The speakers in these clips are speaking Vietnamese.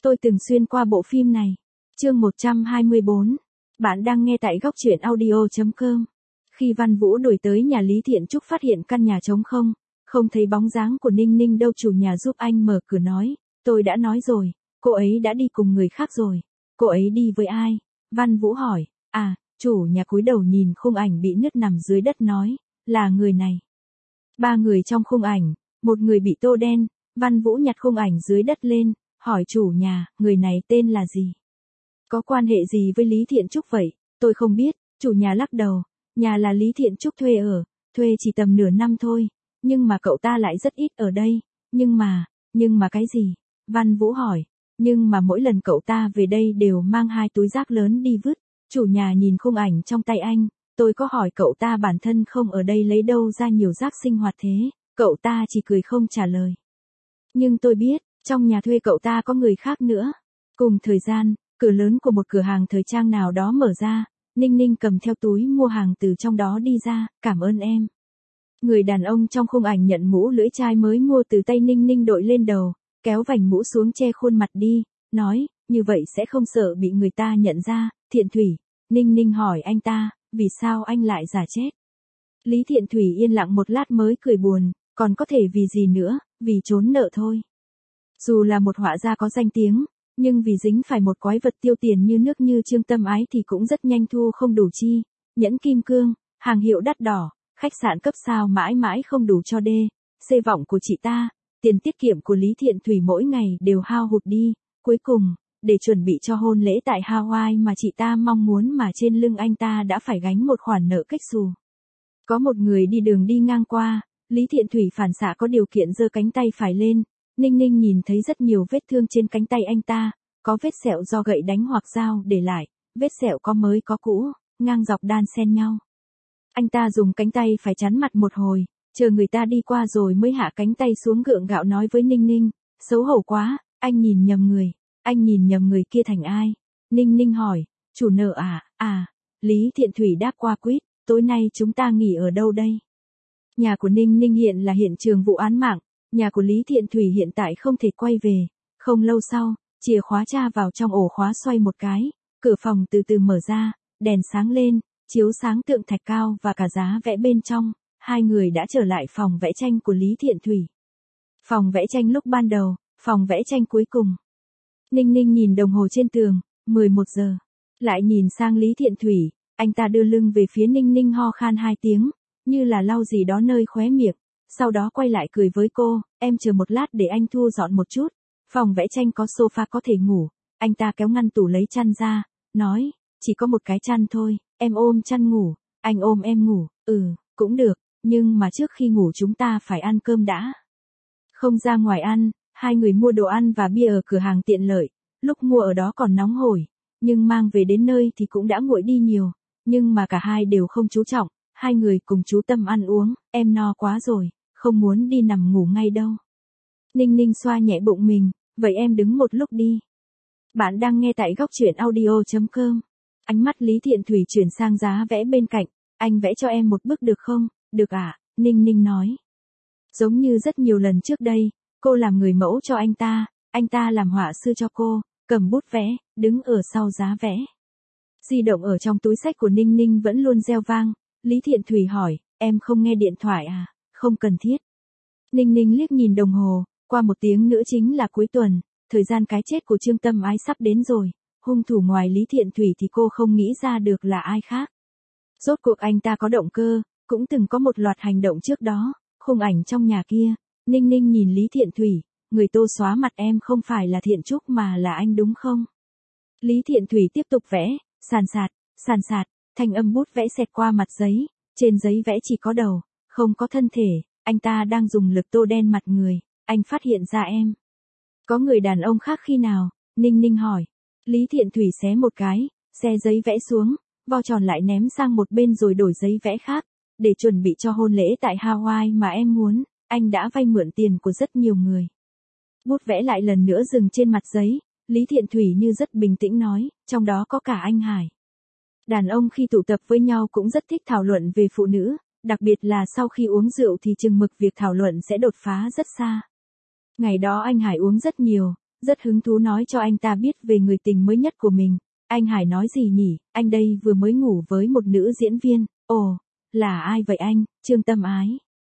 tôi từng xuyên qua bộ phim này. Chương 124. Bạn đang nghe tại góc truyện audio.com. Khi Văn Vũ đuổi tới nhà Lý Thiện Trúc phát hiện căn nhà trống không thấy bóng dáng của Ninh Ninh đâu, chủ nhà giúp anh mở cửa nói, tôi đã nói rồi, cô ấy đã đi cùng người khác rồi. Cô ấy đi với ai? Văn Vũ hỏi. Chủ nhà cúi đầu nhìn khung ảnh bị nứt nằm dưới đất nói, là người này. 3 người trong khung ảnh, một người bị tô đen. Văn Vũ nhặt khung ảnh dưới đất lên, hỏi chủ nhà, người này tên là gì? Có quan hệ gì với Lý Thiện Trúc vậy? Tôi không biết, chủ nhà lắc đầu, nhà là Lý Thiện Trúc thuê chỉ tầm nửa năm thôi, nhưng mà cậu ta lại rất ít ở đây, nhưng mà cái gì? Văn Vũ hỏi, nhưng mà mỗi lần cậu ta về đây đều mang 2 túi rác lớn đi vứt. Chủ nhà nhìn khung ảnh trong tay anh, tôi có hỏi cậu ta bản thân không ở đây lấy đâu ra nhiều rác sinh hoạt thế, cậu ta chỉ cười không trả lời. Nhưng tôi biết, trong nhà thuê cậu ta có người khác nữa. Cùng thời gian, cửa lớn của một cửa hàng thời trang nào đó mở ra, Ninh Ninh cầm theo túi mua hàng từ trong đó đi ra, cảm ơn em. Người đàn ông trong khung ảnh nhận mũ lưỡi chai mới mua từ tay Ninh Ninh đội lên đầu, kéo vành mũ xuống che khuôn mặt đi, nói, như vậy sẽ không sợ bị người ta nhận ra. Thiện Thủy. Ninh Ninh hỏi anh ta, vì sao anh lại giả chết? Lý Thiện Thủy yên lặng một lát mới cười buồn, còn có thể vì gì nữa, vì trốn nợ thôi. Dù là một họa gia có danh tiếng, nhưng vì dính phải một quái vật tiêu tiền như nước như Trương Tâm Ái thì cũng rất nhanh thu không đủ chi. Nhẫn kim cương, hàng hiệu đắt đỏ, khách sạn cấp sao mãi mãi không đủ cho xê vọng của chị ta, tiền tiết kiệm của Lý Thiện Thủy mỗi ngày đều hao hụt đi. Cuối cùng, để chuẩn bị cho hôn lễ tại Hawaii mà chị ta mong muốn mà trên lưng anh ta đã phải gánh một khoản nợ kếch xù. Có một người đi đường đi ngang qua, Lý Thiện Thủy phản xạ có điều kiện giơ cánh tay phải lên, Ninh Ninh nhìn thấy rất nhiều vết thương trên cánh tay anh ta, có vết sẹo do gậy đánh hoặc dao để lại, vết sẹo có mới có cũ, ngang dọc đan xen nhau. Anh ta dùng cánh tay phải chắn mặt một hồi, chờ người ta đi qua rồi mới hạ cánh tay xuống gượng gạo nói với Ninh Ninh, xấu hổ quá, anh nhìn nhầm người kia thành ai? Ninh Ninh hỏi, chủ nợ à? Lý Thiện Thủy đáp qua quýt, tối nay chúng ta nghỉ ở đâu đây? Nhà của Ninh Ninh hiện là hiện trường vụ án mạng, nhà của Lý Thiện Thủy hiện tại không thể quay về. Không lâu sau, chìa khóa tra vào trong ổ khóa xoay một cái, cửa phòng từ từ mở ra, đèn sáng lên, chiếu sáng tượng thạch cao và cả giá vẽ bên trong. 2 người đã trở lại phòng vẽ tranh của Lý Thiện Thủy. Phòng vẽ tranh lúc ban đầu, phòng vẽ tranh cuối cùng. Ninh Ninh nhìn đồng hồ trên tường, 11 giờ. Lại nhìn sang Lý Thiện Thủy, anh ta đưa lưng về phía Ninh Ninh ho khan 2 tiếng, như là lau gì đó nơi khóe miệng. Sau đó quay lại cười với cô, em chờ một lát để anh thu dọn một chút. Phòng vẽ tranh có sofa có thể ngủ. Anh ta kéo ngăn tủ lấy chăn ra, nói, chỉ có một cái chăn thôi, em ôm chăn ngủ, anh ôm em ngủ, cũng được, nhưng mà trước khi ngủ chúng ta phải ăn cơm đã. Không ra ngoài ăn. 2 người mua đồ ăn và bia ở cửa hàng tiện lợi, lúc mua ở đó còn nóng hổi, nhưng mang về đến nơi thì cũng đã nguội đi nhiều, nhưng mà cả hai đều không chú trọng, 2 người cùng chú tâm ăn uống, em no quá rồi, không muốn đi nằm ngủ ngay đâu. Ninh Ninh xoa nhẹ bụng mình, vậy em đứng một lúc đi. Bạn đang nghe tại góc truyện audio.com. Ánh mắt Lý Thiện Thủy chuyển sang giá vẽ bên cạnh, anh vẽ cho em một bức được không? Được ạ, Ninh Ninh nói. Giống như rất nhiều lần trước đây, cô làm người mẫu cho anh ta làm họa sư cho cô, cầm bút vẽ, đứng ở sau giá vẽ. Di động ở trong túi xách của Ninh Ninh vẫn luôn reo vang, Lý Thiện Thủy hỏi, em không nghe điện thoại à? Không cần thiết. Ninh Ninh liếc nhìn đồng hồ, qua 1 tiếng nữa chính là cuối tuần, thời gian cái chết của Trương Tâm Ái sắp đến rồi, hung thủ ngoài Lý Thiện Thủy thì cô không nghĩ ra được là ai khác. Rốt cuộc anh ta có động cơ, cũng từng có một loạt hành động trước đó, khung ảnh trong nhà kia. Ninh Ninh nhìn Lý Thiện Thủy, người tô xóa mặt em không phải là Thiện Trúc mà là anh đúng không? Lý Thiện Thủy tiếp tục vẽ, sàn sạt, thanh âm bút vẽ xẹt qua mặt giấy, trên giấy vẽ chỉ có đầu, không có thân thể, anh ta đang dùng lực tô đen mặt người, anh phát hiện ra em. Có người đàn ông khác khi nào? Ninh Ninh hỏi. Lý Thiện Thủy xé một cái, xe giấy vẽ xuống, vo tròn lại ném sang một bên rồi đổi giấy vẽ khác, để chuẩn bị cho hôn lễ tại Hawaii mà em muốn. Anh đã vay mượn tiền của rất nhiều người. Bút vẽ lại lần nữa dừng trên mặt giấy, Lý Thiện Thủy như rất bình tĩnh nói, trong đó có cả anh Hải. Đàn ông khi tụ tập với nhau cũng rất thích thảo luận về phụ nữ, đặc biệt là sau khi uống rượu thì chừng mực việc thảo luận sẽ đột phá rất xa. Ngày đó anh Hải uống rất nhiều, rất hứng thú nói cho anh ta biết về người tình mới nhất của mình. Anh Hải nói gì nhỉ, anh đây vừa mới ngủ với một nữ diễn viên. Ồ, là ai vậy anh, Trương Tâm Ái?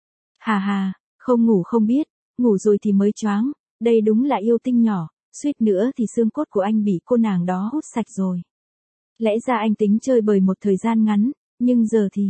Hà hà, không ngủ không biết, ngủ rồi thì mới choáng, đây đúng là yêu tinh nhỏ, suýt nữa thì xương cốt của anh bị cô nàng đó hút sạch rồi. Lẽ ra anh tính chơi bời một thời gian ngắn, nhưng giờ thì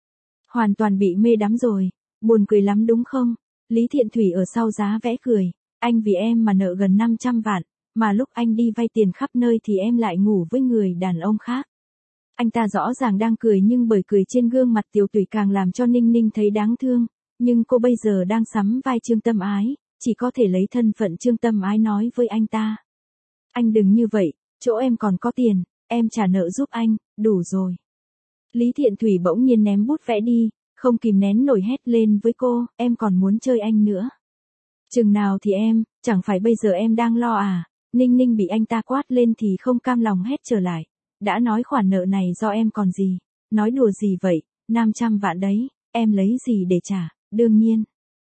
hoàn toàn bị mê đắm rồi, buồn cười lắm đúng không? Lý Thiện Thủy ở sau giá vẽ cười, anh vì em mà nợ gần 500 vạn, mà lúc anh đi vay tiền khắp nơi thì em lại ngủ với người đàn ông khác. Anh ta rõ ràng đang cười nhưng bởi cười trên gương mặt Tiểu Tủy càng làm cho Ninh Ninh thấy đáng thương, nhưng cô bây giờ đang sắm vai Trương Tâm Ái, chỉ có thể lấy thân phận Trương Tâm Ái nói với anh ta. Anh đừng như vậy, chỗ em còn có tiền, em trả nợ giúp anh, đủ rồi. Lý Thiện Thủy bỗng nhiên ném bút vẽ đi, không kìm nén nổi hét lên với cô, em còn muốn chơi anh nữa. Chừng nào thì em, chẳng phải bây giờ em đang lo à? Ninh Ninh bị anh ta quát lên thì không cam lòng hét trở lại. Đã nói khoản nợ này do em còn gì? Nói đùa gì vậy? 500 vạn đấy, em lấy gì để trả? Đương nhiên.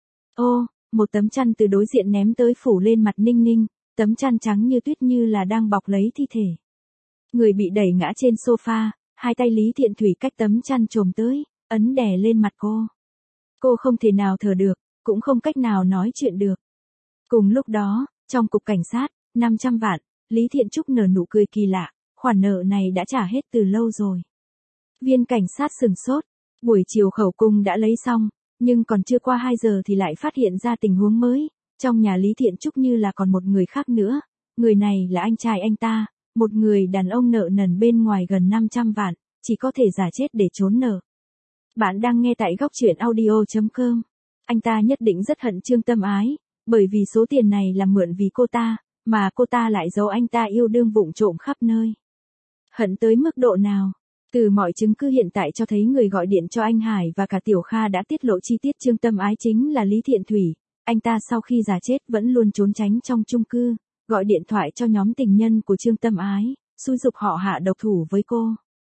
Ô, một tấm chăn từ đối diện ném tới phủ lên mặt Ninh Ninh, tấm chăn trắng như tuyết như là đang bọc lấy thi thể. Người bị đẩy ngã trên sofa, hai tay Lý Thiện Thủy cách tấm chăn chồm tới, ấn đè lên mặt cô. Cô không thể nào thở được, cũng không cách nào nói chuyện được. Cùng lúc đó, trong cục cảnh sát, 500 vạn, Lý Thiện Trúc nở nụ cười kỳ lạ, khoản nợ này đã trả hết từ lâu rồi. Viên cảnh sát sừng sốt, buổi chiều khẩu cung đã lấy xong, nhưng còn chưa qua 2 giờ thì lại phát hiện ra tình huống mới, trong nhà Lý Thiện Trúc như là còn một người khác nữa, người này là anh trai anh ta, một người đàn ông nợ nần bên ngoài gần 500 vạn, chỉ có thể giả chết để trốn nợ. Bạn đang nghe tại góc truyện audio.com. Anh ta nhất định rất hận Trương Tâm Ái, bởi vì số tiền này là mượn vì cô ta, mà cô ta lại giấu anh ta yêu đương vụng trộm khắp nơi. Hận tới mức độ nào? Từ mọi chứng cứ hiện tại cho thấy người gọi điện cho anh Hải và cả Tiểu Kha đã tiết lộ chi tiết Trương Tâm Ái chính là Lý Thiện Thủy. Anh ta sau khi giả chết vẫn luôn trốn tránh trong chung cư, gọi điện thoại cho nhóm tình nhân của Trương Tâm Ái, xúi giục họ hạ độc thủ với cô.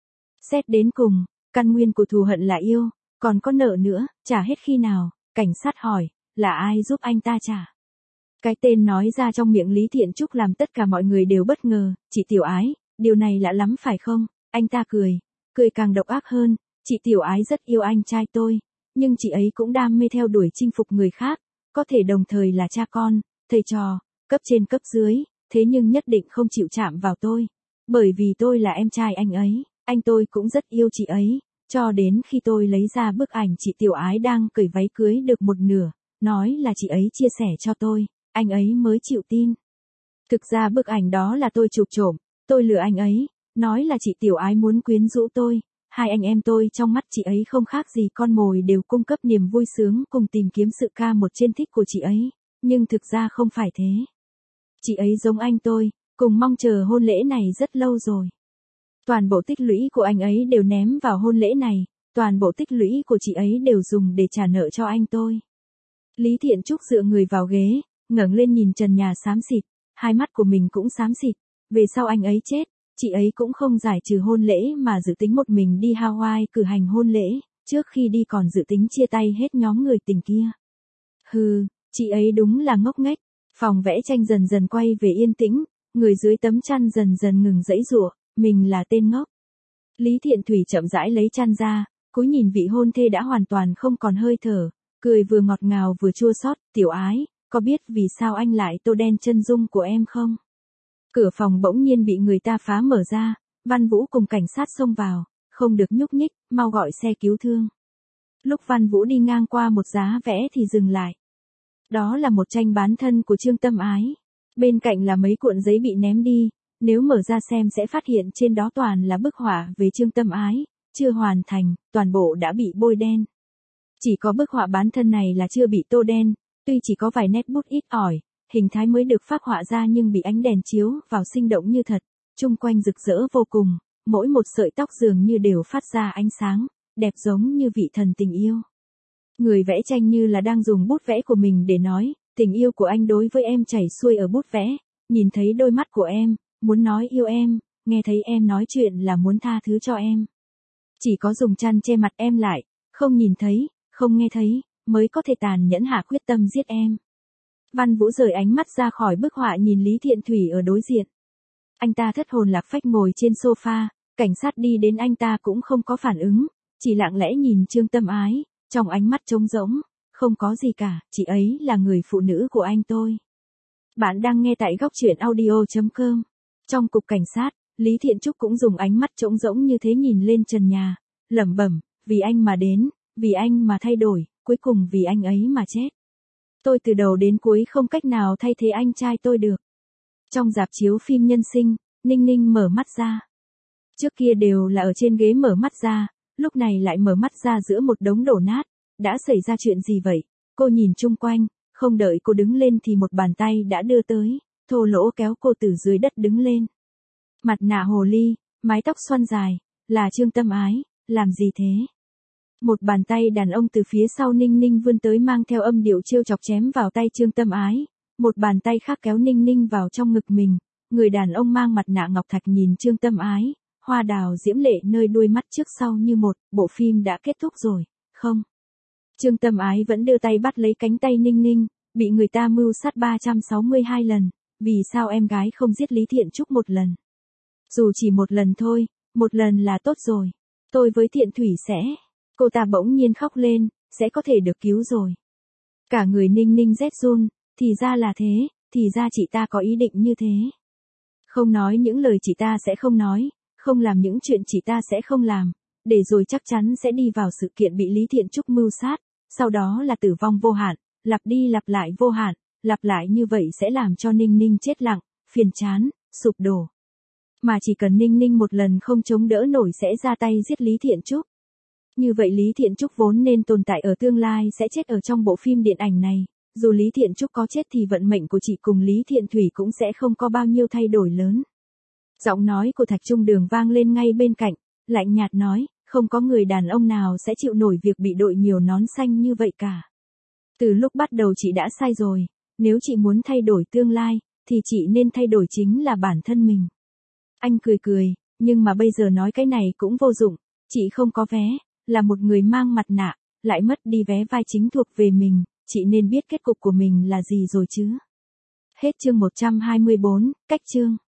Xét đến cùng, căn nguyên của thù hận là yêu, còn có nợ nữa, trả hết khi nào? Cảnh sát hỏi, là ai giúp anh ta trả? Cái tên nói ra trong miệng Lý Thiện Trúc làm tất cả mọi người đều bất ngờ, chị Tiểu Ái, điều này lạ lắm phải không? Anh ta cười càng độc ác hơn, chị Tiểu Ái rất yêu anh trai tôi, nhưng chị ấy cũng đam mê theo đuổi chinh phục người khác, có thể đồng thời là cha con, thầy trò, cấp trên cấp dưới, thế nhưng nhất định không chịu chạm vào tôi, bởi vì tôi là em trai anh ấy, anh tôi cũng rất yêu chị ấy, cho đến khi tôi lấy ra bức ảnh chị Tiểu Ái đang cởi váy cưới được một nửa, nói là chị ấy chia sẻ cho tôi, anh ấy mới chịu tin. Thực ra bức ảnh đó là tôi chụp trộm, tôi lừa anh ấy, nói là chị Tiểu Ái muốn quyến rũ tôi, hai anh em tôi trong mắt chị ấy không khác gì con mồi đều cung cấp niềm vui sướng cùng tìm kiếm sự ca một trên thích của chị ấy, nhưng thực ra không phải thế. Chị ấy giống anh tôi, cùng mong chờ hôn lễ này rất lâu rồi. Toàn bộ tích lũy của anh ấy đều ném vào hôn lễ này, toàn bộ tích lũy của chị ấy đều dùng để trả nợ cho anh tôi. Lý Thiện Trúc dựa người vào ghế, ngẩng lên nhìn trần nhà xám xịt, hai mắt của mình cũng xám xịt, về sau anh ấy chết, chị ấy cũng không giải trừ hôn lễ mà dự tính một mình đi Hawaii cử hành hôn lễ, trước khi đi còn dự tính chia tay hết nhóm người tình kia. Hừ, chị ấy đúng là ngốc nghếch. Phòng vẽ tranh dần dần quay về yên tĩnh, người dưới tấm chăn dần dần ngừng giãy giụa, mình là tên ngốc. Lý Thiện Thủy chậm rãi lấy chăn ra, cúi nhìn vị hôn thê đã hoàn toàn không còn hơi thở, cười vừa ngọt ngào vừa chua xót, Tiểu Ái, có biết vì sao anh lại tô đen chân dung của em không? Cửa phòng bỗng nhiên bị người ta phá mở ra, Văn Vũ cùng cảnh sát xông vào, không được nhúc nhích, mau gọi xe cứu thương. Lúc Văn Vũ đi ngang qua một giá vẽ thì dừng lại. Đó là một tranh bán thân của Trương Tâm Ái. Bên cạnh là mấy cuộn giấy bị ném đi, nếu mở ra xem sẽ phát hiện trên đó toàn là bức họa về Trương Tâm Ái, chưa hoàn thành, toàn bộ đã bị bôi đen. Chỉ có bức họa bán thân này là chưa bị tô đen, tuy chỉ có vài nét bút ít ỏi, hình thái mới được phác họa ra nhưng bị ánh đèn chiếu vào sinh động như thật, chung quanh rực rỡ vô cùng, mỗi một sợi tóc dường như đều phát ra ánh sáng, đẹp giống như vị thần tình yêu. Người vẽ tranh như là đang dùng bút vẽ của mình để nói, tình yêu của anh đối với em chảy xuôi ở bút vẽ, nhìn thấy đôi mắt của em, muốn nói yêu em, nghe thấy em nói chuyện là muốn tha thứ cho em. Chỉ có dùng chăn che mặt em lại, không nhìn thấy, không nghe thấy, mới có thể tàn nhẫn hạ quyết tâm giết em. Văn Vũ rời ánh mắt ra khỏi bức họa nhìn Lý Thiện Thủy ở đối diện. Anh ta thất hồn lạc phách ngồi trên sofa, cảnh sát đi đến anh ta cũng không có phản ứng, chỉ lặng lẽ nhìn Trương Tâm Ái, trong ánh mắt trống rỗng, không có gì cả, chị ấy là người phụ nữ của anh tôi. Bạn đang nghe tại góc truyện audio.com. Trong cục cảnh sát, Lý Thiện Trúc cũng dùng ánh mắt trống rỗng như thế nhìn lên trần nhà, lẩm bẩm, vì anh mà đến, vì anh mà thay đổi, cuối cùng vì anh ấy mà chết. Tôi từ đầu đến cuối không cách nào thay thế anh trai tôi được. Trong rạp chiếu phim Nhân Sinh, Ninh Ninh mở mắt ra. Trước kia đều là ở trên ghế mở mắt ra, lúc này lại mở mắt ra giữa một đống đổ nát. Đã xảy ra chuyện gì vậy? Cô nhìn chung quanh, không đợi cô đứng lên thì một bàn tay đã đưa tới, thô lỗ kéo cô từ dưới đất đứng lên. Mặt nạ hồ ly, mái tóc xoăn dài, là Trương Tâm Ái, làm gì thế? Một bàn tay đàn ông từ phía sau Ninh Ninh vươn tới mang theo âm điệu trêu chọc chém vào tay Trương Tâm Ái, một bàn tay khác kéo Ninh Ninh vào trong ngực mình, người đàn ông mang mặt nạ ngọc thạch nhìn Trương Tâm Ái, hoa đào diễm lệ nơi đuôi mắt trước sau như một, bộ phim đã kết thúc rồi, không? Trương Tâm Ái vẫn đưa tay bắt lấy cánh tay Ninh Ninh, bị người ta mưu sát 362 lần, vì sao em gái không giết Lý Thiện Trúc một lần? Dù chỉ một lần thôi, một lần là tốt rồi, tôi với Thiện Thủy sẽ... Cô ta bỗng nhiên khóc lên, sẽ có thể được cứu rồi. Cả người Ninh Ninh rét run, thì ra là thế, thì ra chị ta có ý định như thế. Không nói những lời chị ta sẽ không nói, không làm những chuyện chị ta sẽ không làm, để rồi chắc chắn sẽ đi vào sự kiện bị Lý Thiện Trúc mưu sát, sau đó là tử vong vô hạn, lặp đi lặp lại vô hạn, lặp lại như vậy sẽ làm cho Ninh Ninh chết lặng, phiền chán, sụp đổ. Mà chỉ cần Ninh Ninh một lần không chống đỡ nổi sẽ ra tay giết Lý Thiện Trúc. Như vậy Lý Thiện Trúc vốn nên tồn tại ở tương lai sẽ chết ở trong bộ phim điện ảnh này, dù Lý Thiện Trúc có chết thì vận mệnh của chị cùng Lý Thiện Thủy cũng sẽ không có bao nhiêu thay đổi lớn. Giọng nói của Thạch Trung Đường vang lên ngay bên cạnh, lạnh nhạt nói, không có người đàn ông nào sẽ chịu nổi việc bị đội nhiều nón xanh như vậy cả. Từ lúc bắt đầu chị đã sai rồi, nếu chị muốn thay đổi tương lai, thì chị nên thay đổi chính là bản thân mình. Anh cười cười, nhưng mà bây giờ nói cái này cũng vô dụng, chị không có vé. Là một người mang mặt nạ, lại mất đi vé vai chính thuộc về mình, chị nên biết kết cục của mình là gì rồi chứ. Hết chương 124, cách chương.